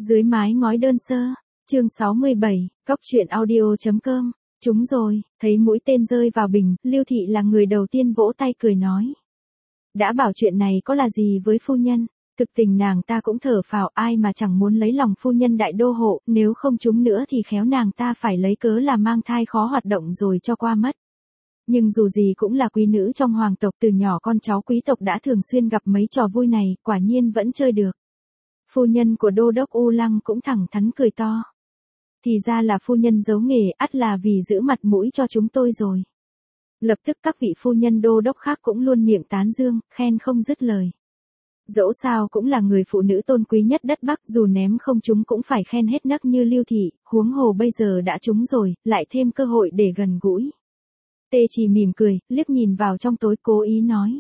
Dưới mái ngói đơn sơ, chương 67, Cóc truyện audio.com, chúng rồi, thấy mũi tên rơi vào bình, Lưu Thị là người đầu tiên vỗ tay cười nói. Đã bảo chuyện này có là gì với phu nhân, thực tình nàng ta cũng thở phào, ai mà chẳng muốn lấy lòng phu nhân đại đô hộ, nếu không trúng nữa thì khéo nàng ta phải lấy cớ là mang thai khó hoạt động rồi cho qua mất. Nhưng dù gì cũng là quý nữ trong hoàng tộc, từ nhỏ con cháu quý tộc đã thường xuyên gặp mấy trò vui này, quả nhiên vẫn chơi được. Phu nhân của đô đốc U Lăng cũng thẳng thắn cười to. Thì ra là phu nhân giấu nghề, ắt là vì giữ mặt mũi cho chúng tôi rồi. Lập tức các vị phu nhân đô đốc khác cũng luôn miệng tán dương, khen không dứt lời. Dẫu sao cũng là người phụ nữ tôn quý nhất đất Bắc, dù ném không trúng cũng phải khen hết nấc như Lưu Thị, huống hồ bây giờ đã trúng rồi, lại thêm cơ hội để gần gũi. Tê chỉ mỉm cười, liếc nhìn vào trong tối cố ý nói.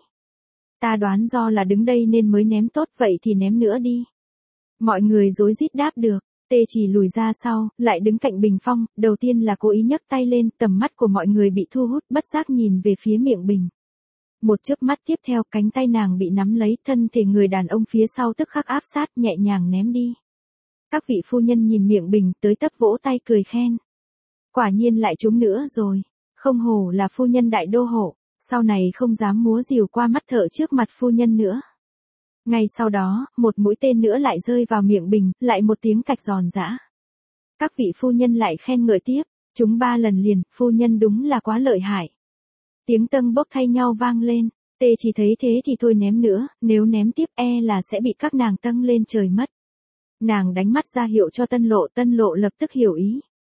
Ta đoán do là đứng đây nên mới ném tốt, vậy thì ném nữa đi. Mọi người rối rít đáp được. Tê chỉ lùi ra sau, lại đứng cạnh bình phong, đầu tiên là cố ý nhấc tay lên, tầm mắt của mọi người bị thu hút, bất giác nhìn về phía miệng bình. Một chớp mắt tiếp theo, cánh tay nàng bị nắm lấy, thân thể người đàn ông phía sau tức khắc áp sát, nhẹ nhàng ném đi. Các vị phu nhân nhìn miệng bình, tới tấp vỗ tay cười khen. Quả nhiên lại trúng nữa rồi, không hổ là phu nhân đại đô hộ, sau này không dám múa rìu qua mắt thợ trước mặt phu nhân nữa. Ngay sau đó, một mũi tên nữa lại rơi vào miệng bình, lại một tiếng cạch giòn giã. Các vị phu nhân lại khen ngợi tiếp, chúng 3 lần liền, phu nhân đúng là quá lợi hại. Tiếng tâng bốc thay nhau vang lên, Tê chỉ thấy thế thì thôi ném nữa, nếu ném tiếp là sẽ bị các nàng tâng lên trời mất. Nàng đánh mắt ra hiệu cho Tân Lộ lập tức hiểu ý.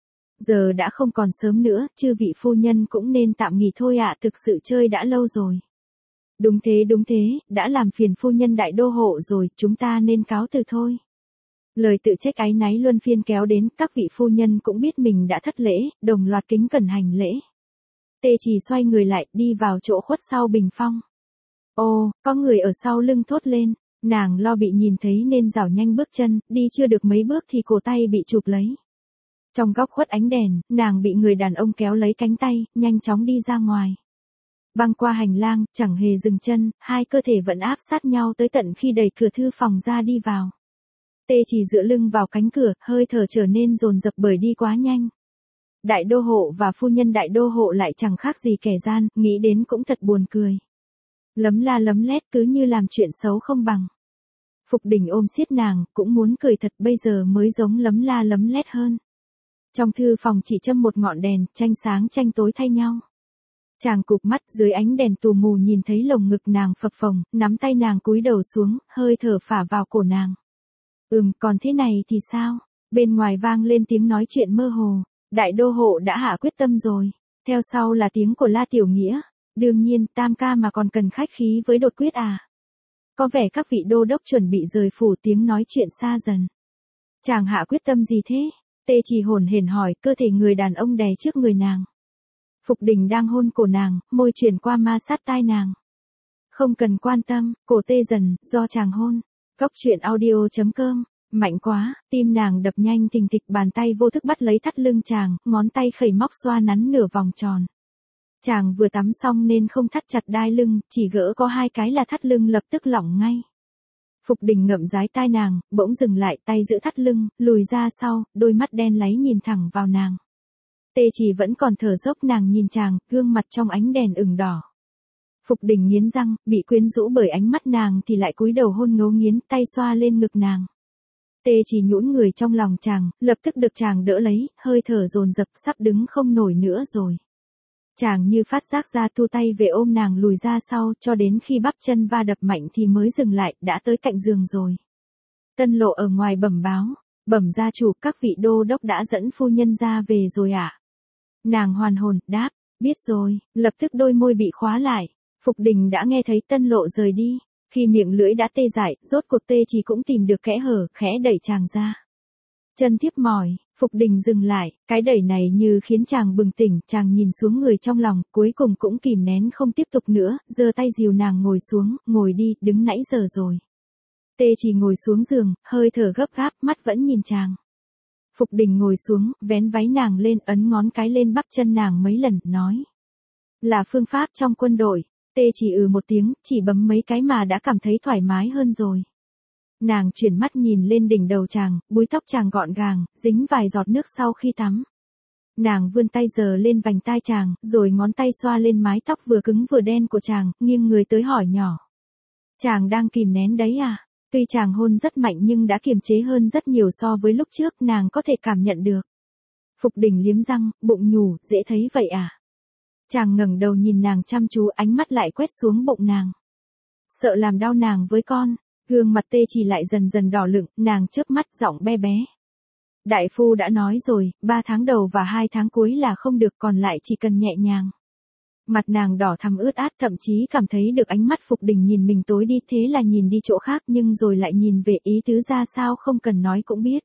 Giờ đã không còn sớm nữa, chư vị phu nhân cũng nên tạm nghỉ thôi ạ, thực sự chơi đã lâu rồi. Đúng thế, đã làm phiền phu nhân đại đô hộ rồi, chúng ta nên cáo từ thôi. Lời tự trách áy náy luân phiên kéo đến, các vị phu nhân cũng biết mình đã thất lễ, đồng loạt kính cẩn hành lễ. Tê chỉ xoay người lại, đi vào chỗ khuất sau bình phong. Ô, có người ở sau lưng thốt lên, nàng lo bị nhìn thấy nên rảo nhanh bước chân, đi chưa được mấy bước thì cổ tay bị chụp lấy. Trong góc khuất ánh đèn, nàng bị người đàn ông kéo lấy cánh tay, nhanh chóng đi ra ngoài. Băng qua hành lang, chẳng hề dừng chân, hai cơ thể vẫn áp sát nhau tới tận khi đẩy cửa thư phòng ra đi vào. Tê chỉ dựa lưng vào cánh cửa, hơi thở trở nên dồn dập bởi đi quá nhanh. Đại đô hộ và phu nhân đại đô hộ lại chẳng khác gì kẻ gian, nghĩ đến cũng thật buồn cười. Lấm la lấm lét cứ như làm chuyện xấu không bằng. Phục Đình ôm siết nàng, cũng muốn cười thật, bây giờ mới giống lấm la lấm lét hơn. Trong thư phòng chỉ châm một ngọn đèn, tranh sáng tranh tối thay nhau. Chàng cụp mắt dưới ánh đèn tù mù nhìn thấy lồng ngực nàng phập phồng, nắm tay nàng cúi đầu xuống, hơi thở phả vào cổ nàng. Còn thế này thì sao? Bên ngoài vang lên tiếng nói chuyện mơ hồ. Đại đô hộ đã hạ quyết tâm rồi. Theo sau là tiếng của La Tiểu Nghĩa. Đương nhiên, tam ca mà còn cần khách khí với đột quyết à? Có vẻ các vị đô đốc chuẩn bị rời phủ, tiếng nói chuyện xa dần. Chàng hạ quyết tâm gì thế? Tê chỉ hồn hển hỏi, cơ thể người đàn ông đè trước người nàng. Phục Đình đang hôn cổ nàng, môi chuyển qua ma sát tai nàng. Không cần quan tâm, cổ tê dần, do chàng hôn. Cóc truyện audio.com, mạnh quá, tim nàng đập nhanh thình thịch, bàn tay vô thức bắt lấy thắt lưng chàng, ngón tay khẩy móc xoa nắn nửa vòng tròn. Chàng vừa tắm xong nên không thắt chặt đai lưng, chỉ gỡ có 2 cái là thắt lưng lập tức lỏng ngay. Phục Đình ngậm dái tai nàng, bỗng dừng lại, tay giữ thắt lưng, lùi ra sau, đôi mắt đen láy nhìn thẳng vào nàng. Tê chỉ vẫn còn thở dốc, nàng nhìn chàng, gương mặt trong ánh đèn ửng đỏ. Phục Đình nghiến răng, bị quyến rũ bởi ánh mắt nàng thì lại cúi đầu hôn ngấu nghiến, tay xoa lên ngực nàng. Tê chỉ nhũn người trong lòng chàng, lập tức được chàng đỡ lấy, hơi thở dồn dập, sắp đứng không nổi nữa rồi. Chàng như phát giác ra, thu tay về ôm nàng lùi ra sau, cho đến khi bắp chân va đập mạnh thì mới dừng lại, đã tới cạnh giường rồi. Tân Lộ ở ngoài bẩm báo, bẩm gia chủ, các vị đô đốc đã dẫn phu nhân ra về rồi ạ. Nàng hoàn hồn, đáp, biết rồi, lập tức đôi môi bị khóa lại. Phục Đình đã nghe thấy Tân Lộ rời đi, khi miệng lưỡi đã tê dại, rốt cuộc Tê chỉ cũng tìm được kẽ hở, khẽ đẩy chàng ra. Chân tiếp mỏi, Phục Đình dừng lại, cái đẩy này như khiến chàng bừng tỉnh, chàng nhìn xuống người trong lòng, cuối cùng cũng kìm nén không tiếp tục nữa, giơ tay dìu nàng ngồi xuống, ngồi đi, đứng nãy giờ rồi. Tê chỉ ngồi xuống giường, hơi thở gấp gáp, mắt vẫn nhìn chàng. Phục Đình ngồi xuống, vén váy nàng lên, ấn ngón cái lên bắp chân nàng mấy lần, nói. Là phương pháp trong quân đội. Tê chỉ một tiếng, chỉ bấm mấy cái mà đã cảm thấy thoải mái hơn rồi. Nàng chuyển mắt nhìn lên đỉnh đầu chàng, búi tóc chàng gọn gàng, dính vài giọt nước sau khi tắm. Nàng vươn tay sờ lên vành tai chàng, rồi ngón tay xoa lên mái tóc vừa cứng vừa đen của chàng, nghiêng người tới hỏi nhỏ. Chàng đang kìm nén đấy à? Tuy chàng hôn rất mạnh nhưng đã kiềm chế hơn rất nhiều so với lúc trước, nàng có thể cảm nhận được. Phục Đình liếm răng, bụng nhủ, dễ thấy vậy à? Chàng ngẩng đầu nhìn nàng chăm chú, ánh mắt lại quét xuống bụng nàng. Sợ làm đau nàng với con, gương mặt Tê Chỉ lại dần dần đỏ lựng, nàng chớp mắt giọng be bé. Đại phu đã nói rồi, 3 tháng đầu và 2 tháng cuối là không được, còn lại chỉ cần nhẹ nhàng. Mặt nàng đỏ thắm ướt át, thậm chí cảm thấy được ánh mắt Phục Đình nhìn mình tối đi, thế là nhìn đi chỗ khác nhưng rồi lại nhìn về, ý tứ ra sao không cần nói cũng biết.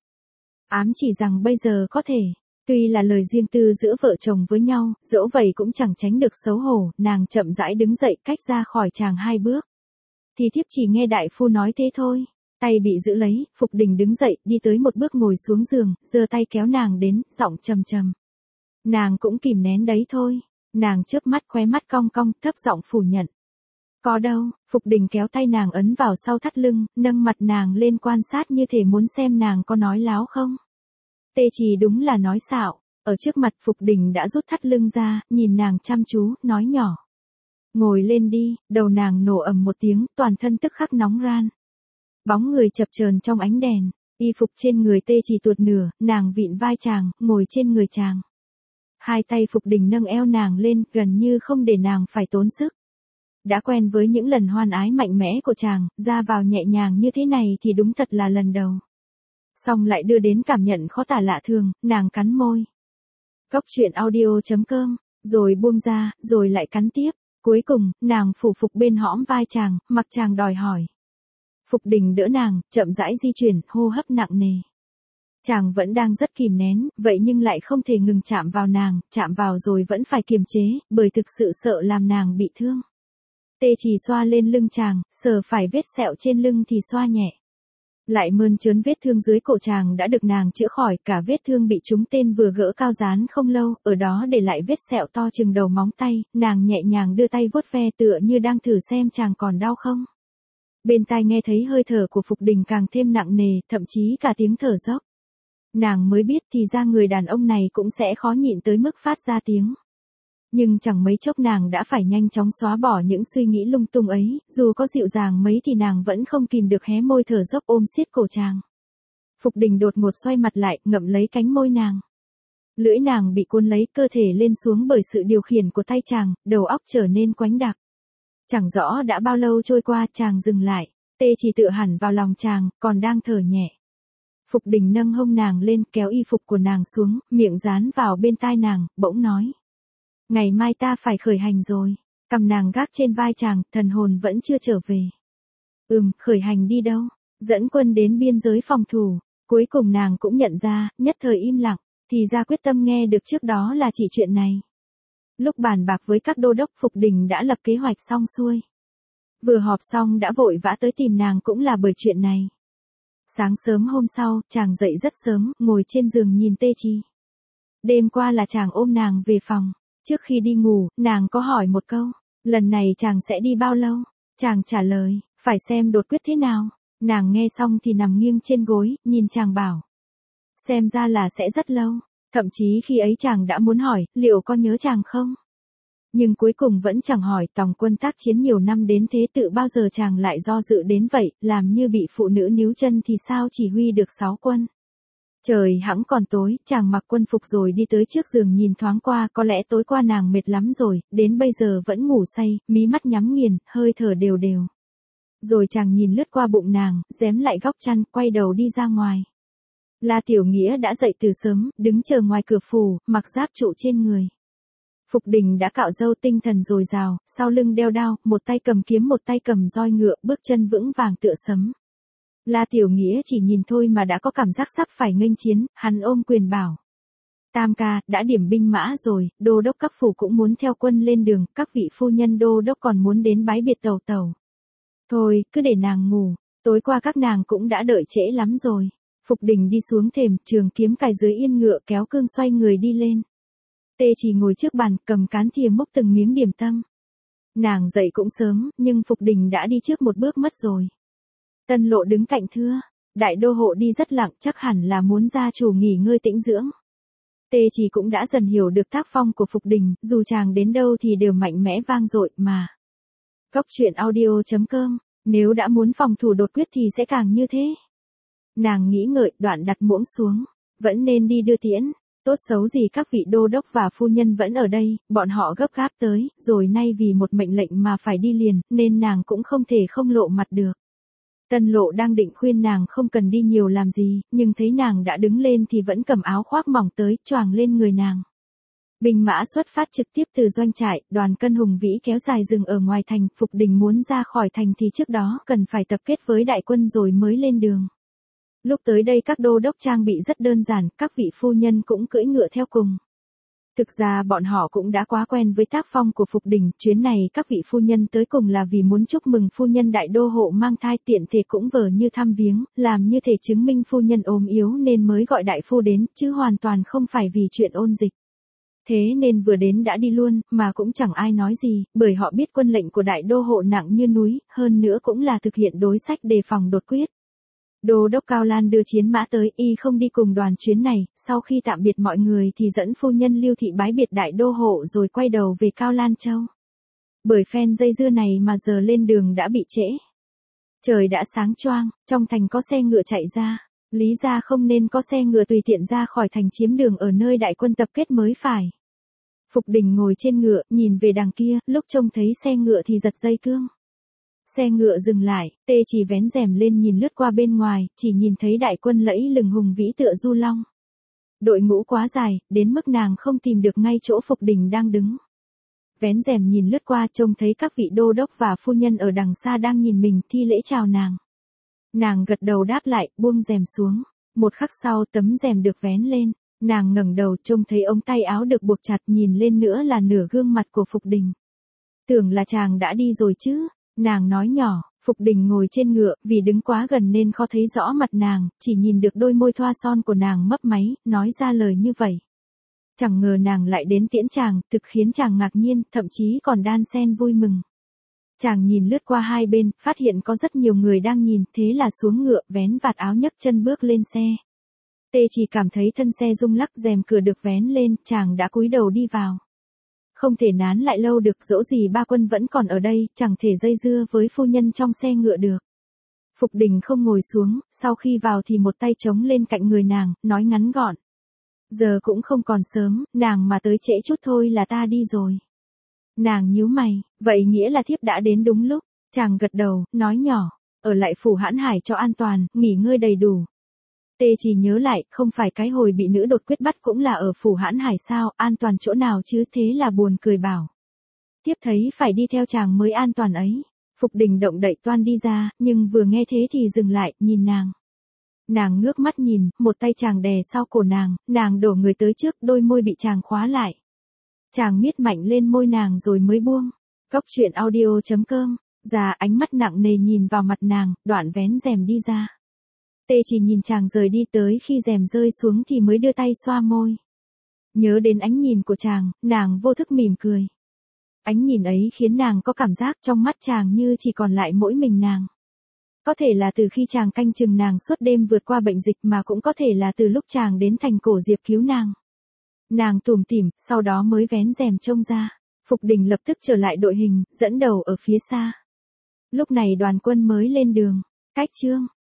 Ám chỉ rằng bây giờ có thể, tuy là lời riêng tư giữa vợ chồng với nhau, dẫu vậy cũng chẳng tránh được xấu hổ, nàng chậm rãi đứng dậy cách ra khỏi chàng 2 bước. Thì thiếp chỉ nghe đại phu nói thế thôi. Tay bị giữ lấy, Phục Đình đứng dậy, đi tới một bước ngồi xuống giường, giơ tay kéo nàng đến, giọng trầm trầm. Nàng cũng kìm nén đấy thôi. Nàng chớp mắt, khóe mắt cong cong, thấp giọng phủ nhận. Có đâu, Phục Đình kéo tay nàng ấn vào sau thắt lưng, nâng mặt nàng lên quan sát như thể muốn xem nàng có nói láo không. Tê Chỉ đúng là nói xạo, ở trước mặt Phục Đình đã rút thắt lưng ra, nhìn nàng chăm chú, nói nhỏ. Ngồi lên đi, đầu nàng nổ ầm một tiếng, toàn thân tức khắc nóng ran. Bóng người chập chờn trong ánh đèn, y phục trên người Tê Chỉ tuột nửa, nàng vịn vai chàng, ngồi trên người chàng. 2 tay Phục Đình nâng eo nàng lên, gần như không để nàng phải tốn sức. Đã quen với những lần hoan ái mạnh mẽ của chàng, ra vào nhẹ nhàng như thế này thì đúng thật là lần đầu. Xong lại đưa đến cảm nhận khó tả lạ thường, nàng cắn môi. Cốc truyện audio.com, rồi buông ra, rồi lại cắn tiếp. Cuối cùng, nàng phủ phục bên hõm vai chàng, mặc chàng đòi hỏi. Phục Đình đỡ nàng, chậm rãi di chuyển, hô hấp nặng nề. Chàng vẫn đang rất kìm nén, vậy nhưng lại không thể ngừng chạm vào nàng, chạm vào rồi vẫn phải kiềm chế, bởi thực sự sợ làm nàng bị thương. Tê Chỉ xoa lên lưng chàng, sờ phải vết sẹo trên lưng thì xoa nhẹ. Lại mơn trớn vết thương dưới cổ chàng đã được nàng chữa khỏi, cả vết thương bị trúng tên vừa gỡ cao dán không lâu, ở đó để lại vết sẹo to chừng đầu móng tay, nàng nhẹ nhàng đưa tay vuốt ve tựa như đang thử xem chàng còn đau không. Bên tai nghe thấy hơi thở của Phục Đình càng thêm nặng nề, thậm chí cả tiếng thở dốc. Nàng mới biết thì ra người đàn ông này cũng sẽ khó nhịn tới mức phát ra tiếng. Nhưng chẳng mấy chốc nàng đã phải nhanh chóng xóa bỏ những suy nghĩ lung tung ấy, dù có dịu dàng mấy thì nàng vẫn không kìm được hé môi thở dốc ôm siết cổ chàng. Phục Đình đột ngột xoay mặt lại, ngậm lấy cánh môi nàng. Lưỡi nàng bị cuốn lấy, cơ thể lên xuống bởi sự điều khiển của tay chàng, đầu óc trở nên quánh đặc. Chẳng rõ đã bao lâu trôi qua, chàng dừng lại, Tê Chỉ tựa hẳn vào lòng chàng, còn đang thở nhẹ. Phục Đình nâng hông nàng lên, kéo y phục của nàng xuống, miệng dán vào bên tai nàng, bỗng nói. Ngày mai ta phải khởi hành rồi. Cầm nàng gác trên vai chàng, thần hồn vẫn chưa trở về. Khởi hành đi đâu? Dẫn quân đến biên giới phòng thủ. Cuối cùng nàng cũng nhận ra, nhất thời im lặng, thì ra quyết tâm nghe được trước đó là chỉ chuyện này. Lúc bàn bạc với các đô đốc, Phục Đình đã lập kế hoạch xong xuôi. Vừa họp xong đã vội vã tới tìm nàng cũng là bởi chuyện này. Sáng sớm hôm sau, chàng dậy rất sớm, ngồi trên giường nhìn Tê Chỉ. Đêm qua là chàng ôm nàng về phòng. Trước khi đi ngủ, nàng có hỏi một câu, lần này chàng sẽ đi bao lâu? Chàng trả lời, phải xem đột quyết thế nào. Nàng nghe xong thì nằm nghiêng trên gối, nhìn chàng bảo. Xem ra là sẽ rất lâu. Thậm chí khi ấy chàng đã muốn hỏi, liệu có nhớ chàng không? Nhưng cuối cùng vẫn chẳng hỏi, tòng quân tác chiến nhiều năm đến thế tự bao giờ chàng lại do dự đến vậy, làm như bị phụ nữ níu chân thì sao chỉ huy được 6 quân. Trời hẵng còn tối, chàng mặc quân phục rồi đi tới trước giường nhìn thoáng qua, có lẽ tối qua nàng mệt lắm rồi, đến bây giờ vẫn ngủ say, mí mắt nhắm nghiền, hơi thở đều đều. Rồi chàng nhìn lướt qua bụng nàng, rém lại góc chăn, quay đầu đi ra ngoài. La Tiểu Nghĩa đã dậy từ sớm, đứng chờ ngoài cửa phủ, mặc giáp trụ trên người. Phục Đình đã cạo râu, tinh thần dồi dào, sau lưng đeo đao, một tay cầm kiếm một tay cầm roi ngựa, bước chân vững vàng tựa sấm. La Tiểu Nghĩa chỉ nhìn thôi mà đã có cảm giác sắp phải nghênh chiến, hắn ôm quyền bảo. Tam ca, đã điểm binh mã rồi, đô đốc các phủ cũng muốn theo quân lên đường, các vị phu nhân đô đốc còn muốn đến bái biệt tàu tàu. Thôi, cứ để nàng ngủ, tối qua các nàng cũng đã đợi trễ lắm rồi. Phục Đình đi xuống thềm, trường kiếm cài dưới yên ngựa, kéo cương xoay người đi lên. Tê Chỉ ngồi trước bàn, cầm cán thìa múc từng miếng điểm tâm. Nàng dậy cũng sớm, nhưng Phục Đình đã đi trước một bước mất rồi. Tân Lộ đứng cạnh thưa. Đại đô hộ đi rất lặng, chắc hẳn là muốn gia chủ nghỉ ngơi tĩnh dưỡng. Tê Chỉ cũng đã dần hiểu được tác phong của Phục Đình, dù chàng đến đâu thì đều mạnh mẽ vang dội mà. Cốc truyện audio.com, nếu đã muốn phòng thủ đột quyết thì sẽ càng như thế. Nàng nghĩ ngợi, đoạn đặt muỗng xuống, vẫn nên đi đưa tiễn. Tốt xấu gì các vị đô đốc và phu nhân vẫn ở đây, bọn họ gấp gáp tới, rồi nay vì một mệnh lệnh mà phải đi liền, nên nàng cũng không thể không lộ mặt được. Tân Lộ đang định khuyên nàng không cần đi nhiều làm gì, nhưng thấy nàng đã đứng lên thì vẫn cầm áo khoác mỏng tới, choàng lên người nàng. Binh mã xuất phát trực tiếp từ doanh trại, đoàn cân hùng vĩ kéo dài rừng ở ngoài thành, Phục Đình muốn ra khỏi thành thì trước đó cần phải tập kết với đại quân rồi mới lên đường. Lúc tới đây các đô đốc trang bị rất đơn giản, các vị phu nhân cũng cưỡi ngựa theo cùng. Thực ra bọn họ cũng đã quá quen với tác phong của Phục Đình, chuyến này các vị phu nhân tới cùng là vì muốn chúc mừng phu nhân đại đô hộ mang thai, tiện thể cũng vờ như thăm viếng, làm như thể chứng minh phu nhân ốm yếu nên mới gọi đại phu đến, chứ hoàn toàn không phải vì chuyện ôn dịch. Thế nên vừa đến đã đi luôn, mà cũng chẳng ai nói gì, bởi họ biết quân lệnh của đại đô hộ nặng như núi, hơn nữa cũng là thực hiện đối sách đề phòng đột quyết. Đô đốc Cao Lan đưa chiến mã tới, y không đi cùng đoàn chuyến này, sau khi tạm biệt mọi người thì dẫn phu nhân Lưu Thị bái biệt đại đô hộ rồi quay đầu về Cao Lan Châu. Bởi phen dây dưa này mà giờ lên đường đã bị trễ. Trời đã sáng choang, trong thành có xe ngựa chạy ra, lý ra không nên có xe ngựa tùy tiện ra khỏi thành chiếm đường ở nơi đại quân tập kết mới phải. Phục Đình ngồi trên ngựa, nhìn về đằng kia, lúc trông thấy xe ngựa thì giật dây cương. Xe ngựa dừng lại, Tê Chỉ vén rèm lên nhìn lướt qua bên ngoài, chỉ nhìn thấy đại quân lẫy lừng hùng vĩ tựa du long. Đội ngũ quá dài, đến mức nàng không tìm được ngay chỗ Phục Đình đang đứng. Vén rèm nhìn lướt qua trông thấy các vị đô đốc và phu nhân ở đằng xa đang nhìn mình thi lễ chào nàng. Nàng gật đầu đáp lại, buông rèm xuống. Một khắc sau tấm rèm được vén lên, nàng ngẩng đầu trông thấy ống tay áo được buộc chặt, nhìn lên nữa là nửa gương mặt của Phục Đình. Tưởng là chàng đã đi rồi chứ. Nàng nói nhỏ. Phục Đình ngồi trên ngựa, vì đứng quá gần nên khó thấy rõ mặt nàng, chỉ nhìn được đôi môi thoa son của nàng mấp máy, nói ra lời như vậy. Chẳng ngờ nàng lại đến tiễn chàng, thực khiến chàng ngạc nhiên, thậm chí còn đan xen vui mừng. Chàng nhìn lướt qua hai bên, phát hiện có rất nhiều người đang nhìn, thế là xuống ngựa, vén vạt áo nhấc chân bước lên xe. Tê Chỉ cảm thấy thân xe rung lắc, rèm cửa được vén lên, chàng đã cúi đầu đi vào. Không thể nán lại lâu được, dẫu gì ba quân vẫn còn ở đây, chẳng thể dây dưa với phu nhân trong xe ngựa được. Phục Đình không ngồi xuống, sau khi vào thì một tay chống lên cạnh người nàng, nói ngắn gọn. Giờ cũng không còn sớm, nàng mà tới trễ chút thôi là ta đi rồi. Nàng nhíu mày, vậy nghĩa là thiếp đã đến đúng lúc. Chàng gật đầu, nói nhỏ, ở lại phủ Hãn Hải cho an toàn, nghỉ ngơi đầy đủ. Tê Chỉ nhớ lại, không phải cái hồi bị nữ đột quyết bắt cũng là ở phủ Hãn Hải sao, an toàn chỗ nào chứ, thế là buồn cười bảo. Tiếp thấy phải đi theo chàng mới an toàn ấy. Phục Đình động đậy toan đi ra, nhưng vừa nghe thế thì dừng lại, nhìn nàng. Nàng ngước mắt nhìn, một tay chàng đè sau cổ nàng đổ người tới trước, đôi môi bị chàng khóa lại. Chàng miết mạnh lên môi nàng rồi mới buông. Cốc truyện audio.com, già ánh mắt nặng nề nhìn vào mặt nàng, đoạn vén rèm đi ra. Tê Chỉ nhìn chàng rời đi, tới khi rèm rơi xuống thì mới đưa tay xoa môi. Nhớ đến ánh nhìn của chàng, nàng vô thức mỉm cười. Ánh nhìn ấy khiến nàng có cảm giác trong mắt chàng như chỉ còn lại mỗi mình nàng. Có thể là từ khi chàng canh chừng nàng suốt đêm vượt qua bệnh dịch, mà cũng có thể là từ lúc chàng đến thành Cổ Diệp cứu nàng. Nàng tủm tỉm, sau đó mới vén rèm trông ra. Phục Đình lập tức trở lại đội hình, dẫn đầu ở phía xa. Lúc này đoàn quân mới lên đường. Cách chương